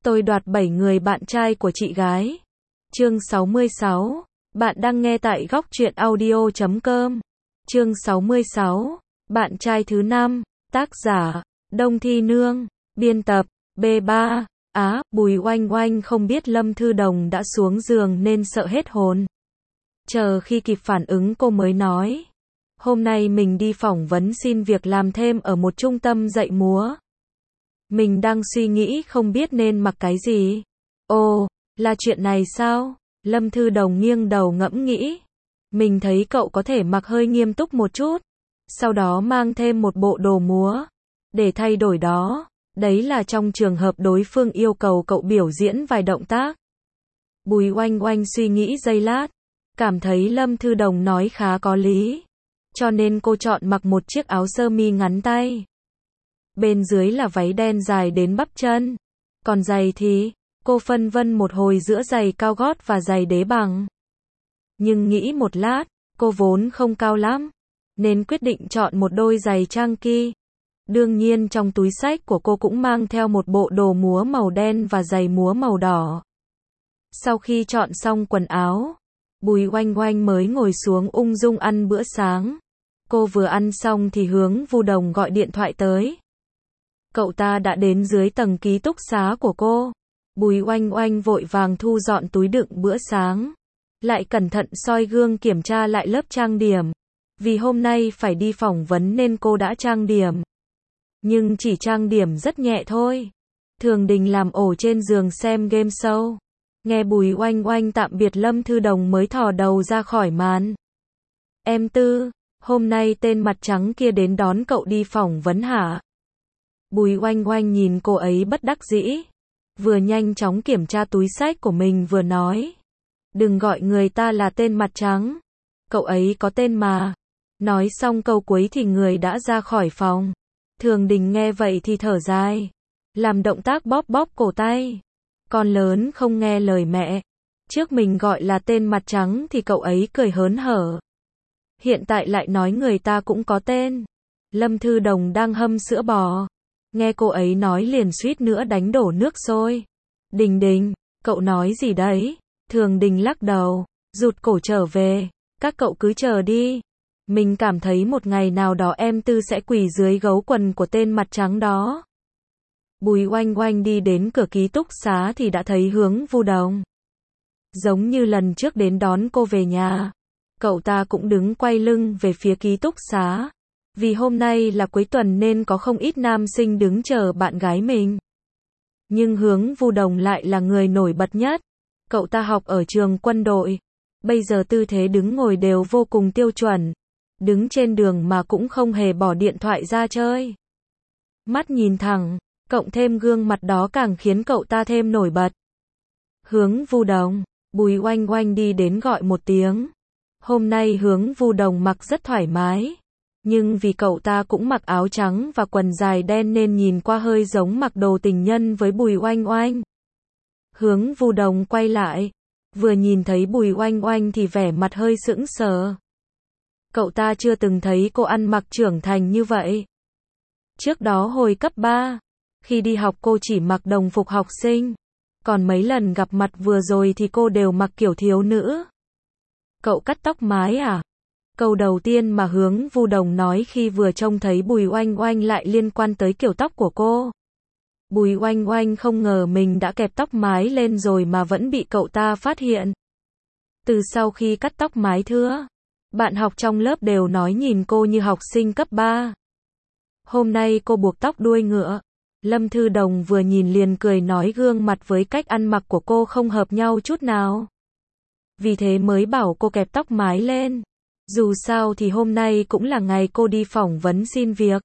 Tôi đoạt 7 người bạn trai của chị gái. Chương 66. Bạn đang nghe tại góc truyện audio.com. Chương 66. Bạn trai thứ 5. Tác giả: Đông Thi Nương. Biên tập: B3. Bùi Oanh Oanh không biết Lâm Thư Đồng đã xuống giường nên sợ hết hồn. Chờ khi kịp phản ứng cô mới nói: hôm nay mình đi phỏng vấn xin việc làm thêm ở một trung tâm dạy múa. Mình đang suy nghĩ không biết nên mặc cái gì. Ồ, là chuyện này sao? Lâm Thư Đồng nghiêng đầu ngẫm nghĩ. Mình thấy cậu có thể mặc hơi nghiêm túc một chút, sau đó mang thêm một bộ đồ múa để thay đổi đó. Đấy là trong trường hợp đối phương yêu cầu cậu biểu diễn vài động tác. Bùi Oanh Oanh suy nghĩ giây lát, cảm thấy Lâm Thư Đồng nói khá có lý, cho nên cô chọn mặc một chiếc áo sơ mi ngắn tay. Bên dưới là váy đen dài đến bắp chân. Còn giày thì, cô phân vân một hồi giữa giày cao gót và giày đế bằng. Nhưng nghĩ một lát, cô vốn không cao lắm, nên quyết định chọn một đôi giày chunky. Đương nhiên trong túi xách của cô cũng mang theo một bộ đồ múa màu đen và giày múa màu đỏ. Sau khi chọn xong quần áo, Bùi Oanh Oanh mới ngồi xuống ung dung ăn bữa sáng. Cô vừa ăn xong thì Hướng Vu Đồng gọi điện thoại tới. Cậu ta đã đến dưới tầng ký túc xá của cô. Bùi Oanh Oanh vội vàng thu dọn túi đựng bữa sáng, lại cẩn thận soi gương kiểm tra lại lớp trang điểm. Vì hôm nay phải đi phỏng vấn nên cô đã trang điểm, nhưng chỉ trang điểm rất nhẹ thôi. Thường Đình làm ổ trên giường xem game show. Nghe Bùi Oanh Oanh tạm biệt Lâm Thư Đồng mới thò đầu ra khỏi màn. Em Tư, hôm nay tên mặt trắng kia đến đón cậu đi phỏng vấn hả? Bùi Oanh Oanh nhìn cô ấy bất đắc dĩ, vừa nhanh chóng kiểm tra túi xách của mình vừa nói: đừng gọi người ta là tên mặt trắng, cậu ấy có tên mà. Nói xong câu cuối thì người đã ra khỏi phòng. Thường Đình nghe vậy thì thở dài, làm động tác bóp bóp cổ tay. Con lớn không nghe lời mẹ. Trước mình gọi là tên mặt trắng thì cậu ấy cười hớn hở, hiện tại lại nói người ta cũng có tên. Lâm Thư Đồng đang hâm sữa bò, nghe cô ấy nói liền suýt nữa đánh đổ nước sôi. Đình Đình, cậu nói gì đấy? Thường Đình lắc đầu, rụt cổ trở về. Các cậu cứ chờ đi. Mình cảm thấy một ngày nào đó em Tư sẽ quỳ dưới gấu quần của tên mặt trắng đó. Bùi Oanh Oanh đi đến cửa ký túc xá thì đã thấy Hướng Vu Đồng. Giống như lần trước đến đón cô về nhà, cậu ta cũng đứng quay lưng về phía ký túc xá. Vì hôm nay là cuối tuần nên có không ít nam sinh đứng chờ bạn gái mình. Nhưng Hướng Vu Đồng lại là người nổi bật nhất. Cậu ta học ở trường quân đội. Bây giờ tư thế đứng ngồi đều vô cùng tiêu chuẩn. Đứng trên đường mà cũng không hề bỏ điện thoại ra chơi. Mắt nhìn thẳng, cộng thêm gương mặt đó càng khiến cậu ta thêm nổi bật. Hướng Vu Đồng, Bùi Oanh Oanh đi đến gọi một tiếng. Hôm nay Hướng Vu Đồng mặc rất thoải mái. Nhưng vì cậu ta cũng mặc áo trắng và quần dài đen nên nhìn qua hơi giống mặc đồ tình nhân với Bùi Oanh Oanh. Hướng Vu Đồng quay lại, vừa nhìn thấy Bùi Oanh Oanh thì vẻ mặt hơi sững sờ. Cậu ta chưa từng thấy cô ăn mặc trưởng thành như vậy. Trước đó hồi cấp 3, khi đi học cô chỉ mặc đồng phục học sinh, còn mấy lần gặp mặt vừa rồi thì cô đều mặc kiểu thiếu nữ. Cậu cắt tóc mái à? Câu đầu tiên mà Hướng Vu Đồng nói khi vừa trông thấy Bùi Oanh Oanh lại liên quan tới kiểu tóc của cô. Bùi Oanh Oanh không ngờ mình đã kẹp tóc mái lên rồi mà vẫn bị cậu ta phát hiện. Từ sau khi cắt tóc mái thưa, bạn học trong lớp đều nói nhìn cô như học sinh cấp 3. Hôm nay cô buộc tóc đuôi ngựa. Lâm Thư Đồng vừa nhìn liền cười nói gương mặt với cách ăn mặc của cô không hợp nhau chút nào. Vì thế mới bảo cô kẹp tóc mái lên. Dù sao thì hôm nay cũng là ngày cô đi phỏng vấn xin việc.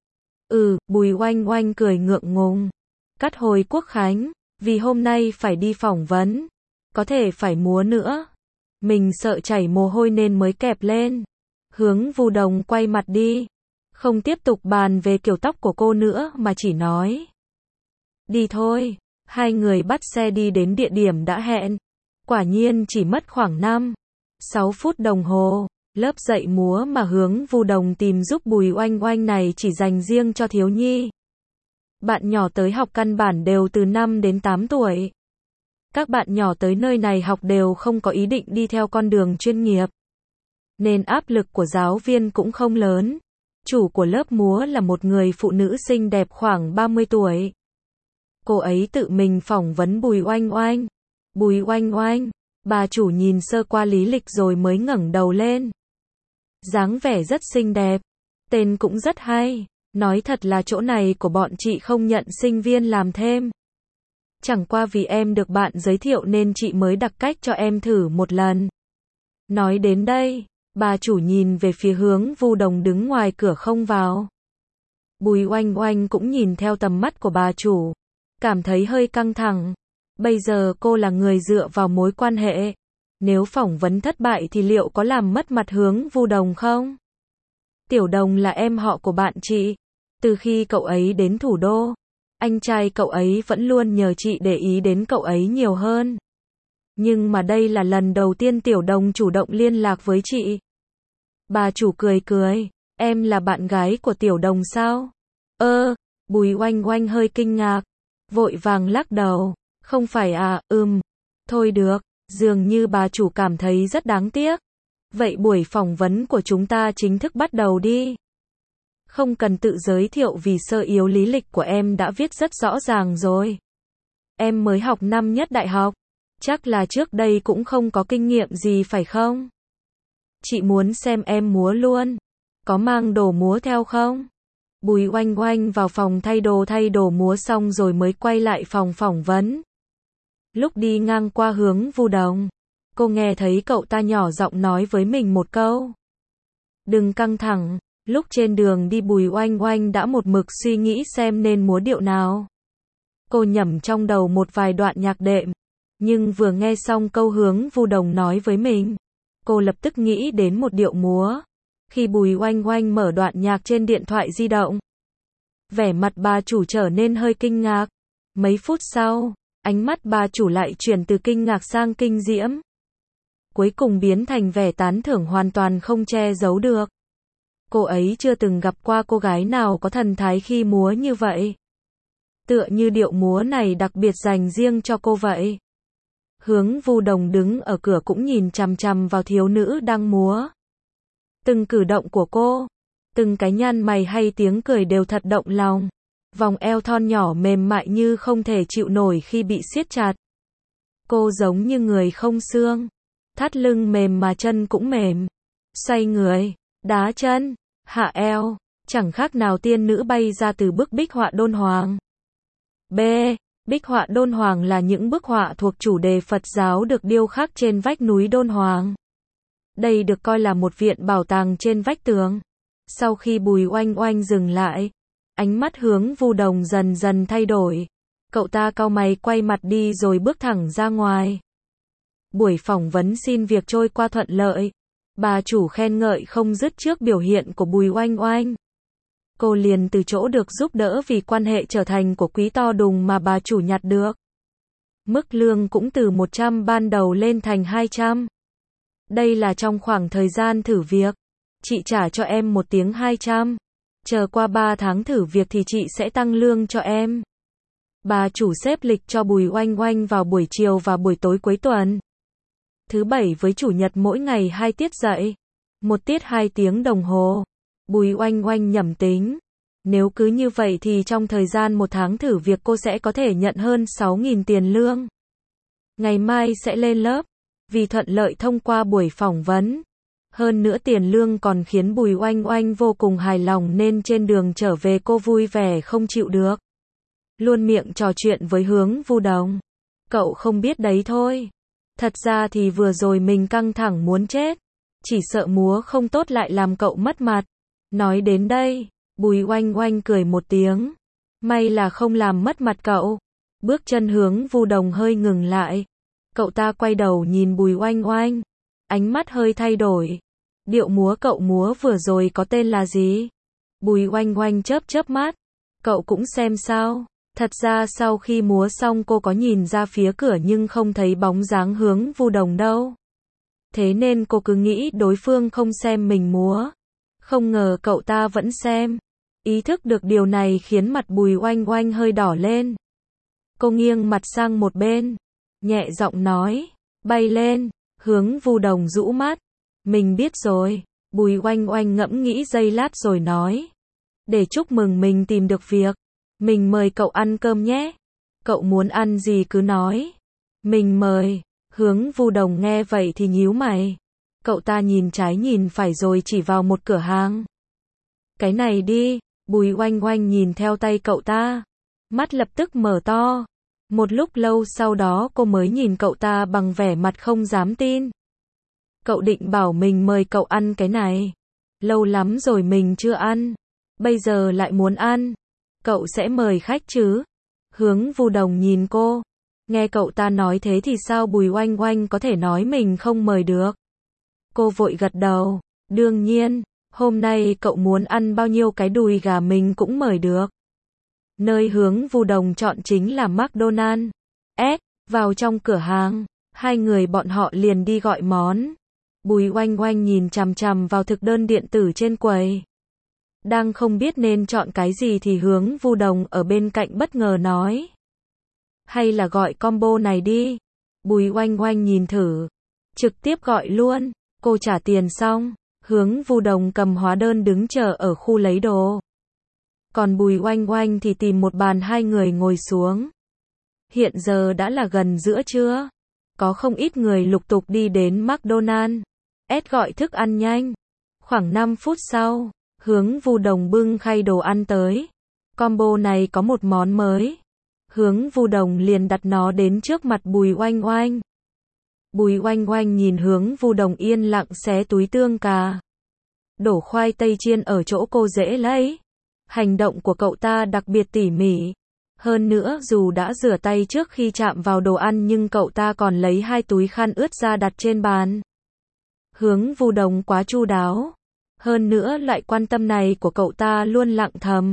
Bùi Oanh Oanh cười ngượng ngùng. Cắt hồi Quốc khánh, vì hôm nay phải đi phỏng vấn, có thể phải múa nữa. Mình sợ chảy mồ hôi nên mới kẹp lên. Hướng Vu Đồng quay mặt đi, không tiếp tục bàn về kiểu tóc của cô nữa mà chỉ nói: đi thôi. Hai người bắt xe đi đến địa điểm đã hẹn. Quả nhiên chỉ mất khoảng 5-6 phút đồng hồ. Lớp dạy múa mà Hướng Vu Đồng tìm giúp Bùi Oanh Oanh này chỉ dành riêng cho thiếu nhi. Bạn nhỏ tới học căn bản đều từ 5 đến 8 tuổi. Các bạn nhỏ tới nơi này học đều không có ý định đi theo con đường chuyên nghiệp, nên áp lực của giáo viên cũng không lớn. Chủ của lớp múa là một người phụ nữ xinh đẹp khoảng 30 tuổi. Cô ấy tự mình phỏng vấn Bùi Oanh Oanh. Bùi Oanh Oanh, bà chủ nhìn sơ qua lý lịch rồi mới ngẩng đầu lên. Dáng vẻ rất xinh đẹp, tên cũng rất hay. Nói thật là chỗ này của bọn chị không nhận sinh viên làm thêm. Chẳng qua vì em được bạn giới thiệu nên chị mới đặc cách cho em thử một lần. Nói đến đây, bà chủ nhìn về phía hướng Vu Đồng đứng ngoài cửa không vào. Bùi Oanh Oanh cũng nhìn theo tầm mắt của bà chủ, cảm thấy hơi căng thẳng. Bây giờ cô là người dựa vào mối quan hệ. Nếu phỏng vấn thất bại thì liệu có làm mất mặt hướng Vu Đồng không? Tiểu Đồng là em họ của bạn chị. Từ khi cậu ấy đến thủ đô, anh trai cậu ấy vẫn luôn nhờ chị để ý đến cậu ấy nhiều hơn. Nhưng mà đây là lần đầu tiên Tiểu Đồng chủ động liên lạc với chị. Bà chủ cười cười, em là bạn gái của Tiểu Đồng sao? Bùi Oanh Oanh hơi kinh ngạc, vội vàng lắc đầu, không phải à, thôi được, dường như bà chủ cảm thấy rất đáng tiếc. Vậy buổi phỏng vấn của chúng ta chính thức bắt đầu đi. Không cần tự giới thiệu vì sơ yếu lý lịch của em đã viết rất rõ ràng rồi. Em mới học năm nhất đại học, chắc là trước đây cũng không có kinh nghiệm gì phải không? Chị muốn xem em múa luôn. Có mang đồ múa theo không? Bùi Oanh Oanh vào phòng thay đồ múa xong rồi mới quay lại phòng phỏng vấn. Lúc đi ngang qua hướng Vu Đồng, cô nghe thấy cậu ta nhỏ giọng nói với mình một câu. Đừng căng thẳng. Lúc trên đường đi Bùi Oanh Oanh đã một mực suy nghĩ xem nên múa điệu nào. Cô nhẩm trong đầu một vài đoạn nhạc đệm, nhưng vừa nghe xong câu hướng Vu Đồng nói với mình, cô lập tức nghĩ đến một điệu múa. Khi Bùi Oanh Oanh mở đoạn nhạc trên điện thoại di động, vẻ mặt bà chủ trở nên hơi kinh ngạc. Mấy phút sau, ánh mắt bà chủ lại chuyển từ kinh ngạc sang kinh diễm. Cuối cùng biến thành vẻ tán thưởng hoàn toàn không che giấu được. Cô ấy chưa từng gặp qua cô gái nào có thần thái khi múa như vậy. Tựa như điệu múa này đặc biệt dành riêng cho cô vậy. Hướng Vu Đồng đứng ở cửa cũng nhìn chằm chằm vào thiếu nữ đang múa. Từng cử động của cô, từng cái nhăn mày hay tiếng cười đều thật động lòng. Vòng eo thon nhỏ mềm mại như không thể chịu nổi khi bị siết chặt. Cô giống như người không xương. Thắt lưng mềm mà chân cũng mềm. Xoay người, đá chân, hạ eo, chẳng khác nào tiên nữ bay ra từ bức bích họa Đôn Hoàng. Bích họa Đôn Hoàng là những bức họa thuộc chủ đề Phật giáo được điêu khắc trên vách núi Đôn Hoàng. Đây được coi là một viện bảo tàng trên vách tường. Sau khi Bùi Oanh Oanh dừng lại, ánh mắt hướng Vu Đồng dần dần thay đổi. Cậu ta cau mày quay mặt đi rồi bước thẳng ra ngoài. Buổi phỏng vấn xin việc trôi qua thuận lợi. Bà chủ khen ngợi không dứt trước biểu hiện của Bùi Oanh Oanh. Cô liền từ chỗ được giúp đỡ vì quan hệ trở thành của quý to đùng mà bà chủ nhặt được. Mức lương cũng từ 100 ban đầu lên thành 200. Đây là trong khoảng thời gian thử việc. Chị trả cho em 1 tiếng 200. Chờ qua 3 tháng thử việc thì chị sẽ tăng lương cho em. Bà chủ xếp lịch cho Bùi Oanh Oanh vào buổi chiều và buổi tối cuối tuần. Thứ Bảy với Chủ nhật mỗi ngày 2 tiết dạy. 1 tiết 2 tiếng đồng hồ. Bùi Oanh Oanh nhẩm tính. Nếu cứ như vậy thì trong thời gian 1 tháng thử việc cô sẽ có thể nhận hơn 6.000 tiền lương. Ngày mai sẽ lên lớp. Vì thuận lợi thông qua buổi phỏng vấn. Hơn nữa tiền lương còn khiến Bùi Oanh Oanh vô cùng hài lòng nên trên đường trở về cô vui vẻ không chịu được. Luôn miệng trò chuyện với hướng Vu Đồng. Cậu không biết đấy thôi. Thật ra thì vừa rồi mình căng thẳng muốn chết. Chỉ sợ múa không tốt lại làm cậu mất mặt. Nói đến đây, Bùi Oanh Oanh cười một tiếng. May là không làm mất mặt cậu. Bước chân hướng Vu Đồng hơi ngừng lại. Cậu ta quay đầu nhìn Bùi Oanh Oanh. Ánh mắt hơi thay đổi. Điệu múa cậu múa vừa rồi có tên là gì? Bùi Oanh Oanh chớp mắt. Cậu cũng xem sao? Thật ra sau khi múa xong cô có nhìn ra phía cửa nhưng không thấy bóng dáng hướng Vu Đồng đâu. Thế nên cô cứ nghĩ đối phương không xem mình múa. Không ngờ cậu ta vẫn xem. Ý thức được điều này khiến mặt Bùi Oanh Oanh hơi đỏ lên. Cô nghiêng mặt sang một bên, nhẹ giọng nói, bay lên, Hướng Vu Đồng rũ mắt. Mình biết rồi, Bùi Oanh Oanh ngẫm nghĩ giây lát rồi nói. Để chúc mừng mình tìm được việc. Mình mời cậu ăn cơm nhé. Cậu muốn ăn gì cứ nói. Mình mời. Hướng Vu Đồng nghe vậy thì nhíu mày. Cậu ta nhìn trái nhìn phải rồi chỉ vào một cửa hàng. Cái này đi. Bùi Oanh Oanh nhìn theo tay cậu ta. Mắt lập tức mở to. Một lúc lâu sau đó cô mới nhìn cậu ta bằng vẻ mặt không dám tin. Cậu định bảo mình mời cậu ăn cái này. Lâu lắm rồi mình chưa ăn. Bây giờ lại muốn ăn. Cậu sẽ mời khách chứ? Hướng Vu Đồng nhìn cô. Nghe cậu ta nói thế thì sao Bùi Oanh Oanh có thể nói mình không mời được? Cô vội gật đầu. Đương nhiên, hôm nay cậu muốn ăn bao nhiêu cái đùi gà mình cũng mời được. Nơi Hướng Vu Đồng chọn chính là McDonald's. Vào trong cửa hàng, hai người bọn họ liền đi gọi món. Bùi Oanh Oanh nhìn chằm chằm vào thực đơn điện tử trên quầy. Đang không biết nên chọn cái gì thì Hướng Vu Đồng ở bên cạnh bất ngờ nói. Hay là gọi combo này đi. Bùi Oanh Oanh nhìn thử. Trực tiếp gọi luôn. Cô trả tiền xong. Hướng Vu Đồng cầm hóa đơn đứng chờ ở khu lấy đồ. Còn Bùi Oanh Oanh thì tìm một bàn hai người ngồi xuống. Hiện giờ đã là gần giữa trưa. Có không ít người lục tục đi đến McDonald's. Gọi thức ăn nhanh. Khoảng 5 phút sau, Hướng Vu Đồng bưng khay đồ ăn tới. Combo này có một món mới. Hướng Vu Đồng liền đặt nó đến trước mặt Bùi Oanh Oanh. Bùi Oanh Oanh nhìn Hướng Vu Đồng yên lặng xé túi tương cà. Đổ khoai tây chiên ở chỗ cô dễ lấy. Hành động của cậu ta đặc biệt tỉ mỉ. Hơn nữa dù đã rửa tay trước khi chạm vào đồ ăn nhưng cậu ta còn lấy 2 túi khăn ướt ra đặt trên bàn. Hướng Vu Đồng quá chu đáo. Hơn nữa loại quan tâm này của cậu ta luôn lặng thầm.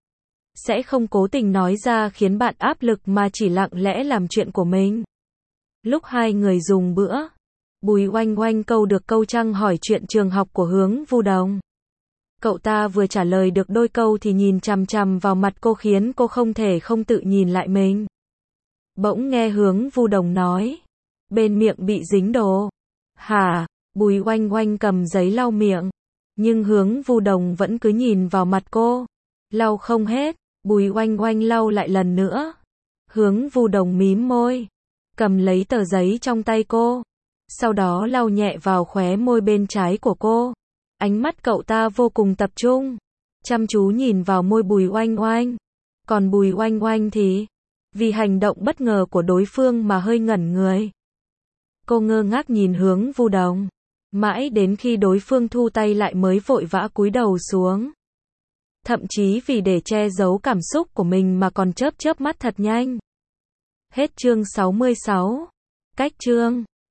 Sẽ không cố tình nói ra khiến bạn áp lực mà chỉ lặng lẽ làm chuyện của mình. Lúc hai người dùng bữa, Bùi Oanh Oanh câu được câu trăng hỏi chuyện trường học của Hướng Vu Đồng. Cậu ta vừa trả lời được đôi câu thì nhìn chằm chằm vào mặt cô khiến cô không thể không tự nhìn lại mình. Bỗng nghe Hướng Vu Đồng nói. Bên miệng bị dính đồ. Hả? Bùi Oanh Oanh cầm giấy lau miệng. Nhưng Hướng Vu Đồng vẫn cứ nhìn vào mặt cô. Lau không hết. Bùi Oanh Oanh lau lại lần nữa. Hướng Vu Đồng mím môi. Cầm lấy tờ giấy trong tay cô. Sau đó lau nhẹ vào khóe môi bên trái của cô. Ánh mắt cậu ta vô cùng tập trung. Chăm chú nhìn vào môi Bùi Oanh Oanh. Còn Bùi Oanh Oanh thì, vì hành động bất ngờ của đối phương mà hơi ngẩn người. Cô ngơ ngác nhìn Hướng Vu Đồng. Mãi đến khi đối phương thu tay lại mới vội vã cúi đầu xuống. Thậm chí vì để che giấu cảm xúc của mình mà còn chớp chớp mắt thật nhanh. Hết chương 66. Cách chương